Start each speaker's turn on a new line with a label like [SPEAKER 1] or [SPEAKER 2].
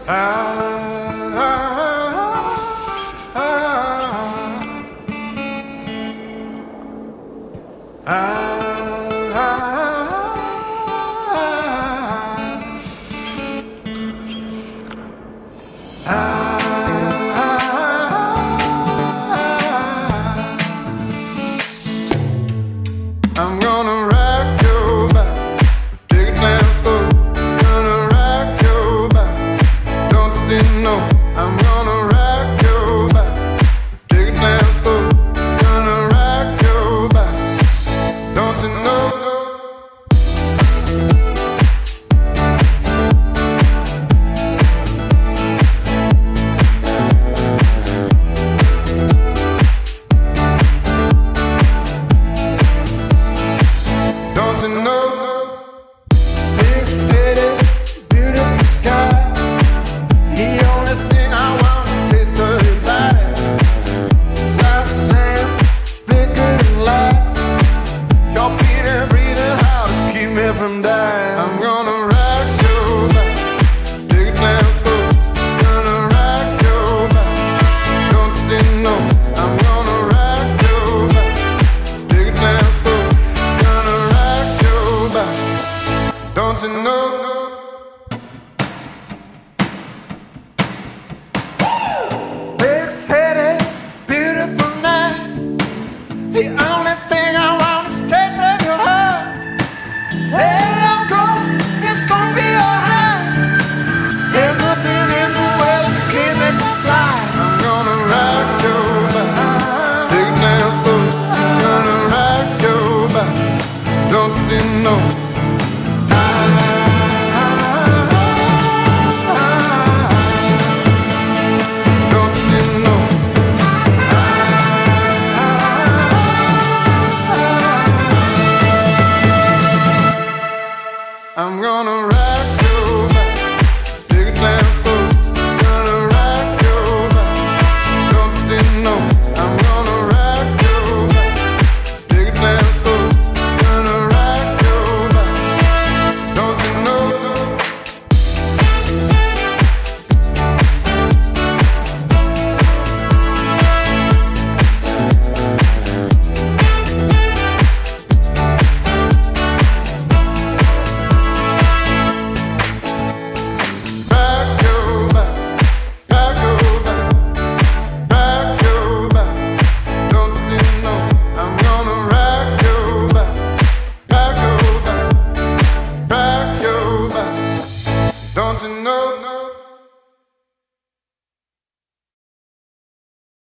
[SPEAKER 1] I'm gonna rock your back, take it down slow. Gonna rock your back, don't you didn't know? I'm gonna rock your back, take it down slow. Gonna rock your back, don't you know? Don't you know? Big city, beautiful sky. The only thing I want is to taste of your body. South sand, thicker than light. Your beating, breathing house keep me from dying. I'm gonna rock your back, take it down slow. Gonna rock your back, don't you didn't know? I'm gonna rock your back, take it down slow. Don't you know? Big city, beautiful night. The only thing I want is a taste of your heart. Let it all go, it's gonna be alright. There's nothing in the world that can make me fly. I'm gonna rock your back, take it down slow. I'm gonna rock your back, don't you didn't know? I'm gonna rock your back, take it down slow. Gonna rock your back, don't you didn't know? I'm gonna rock your back, take it down slow. Gonna rock your back, don't you know? Don't you know?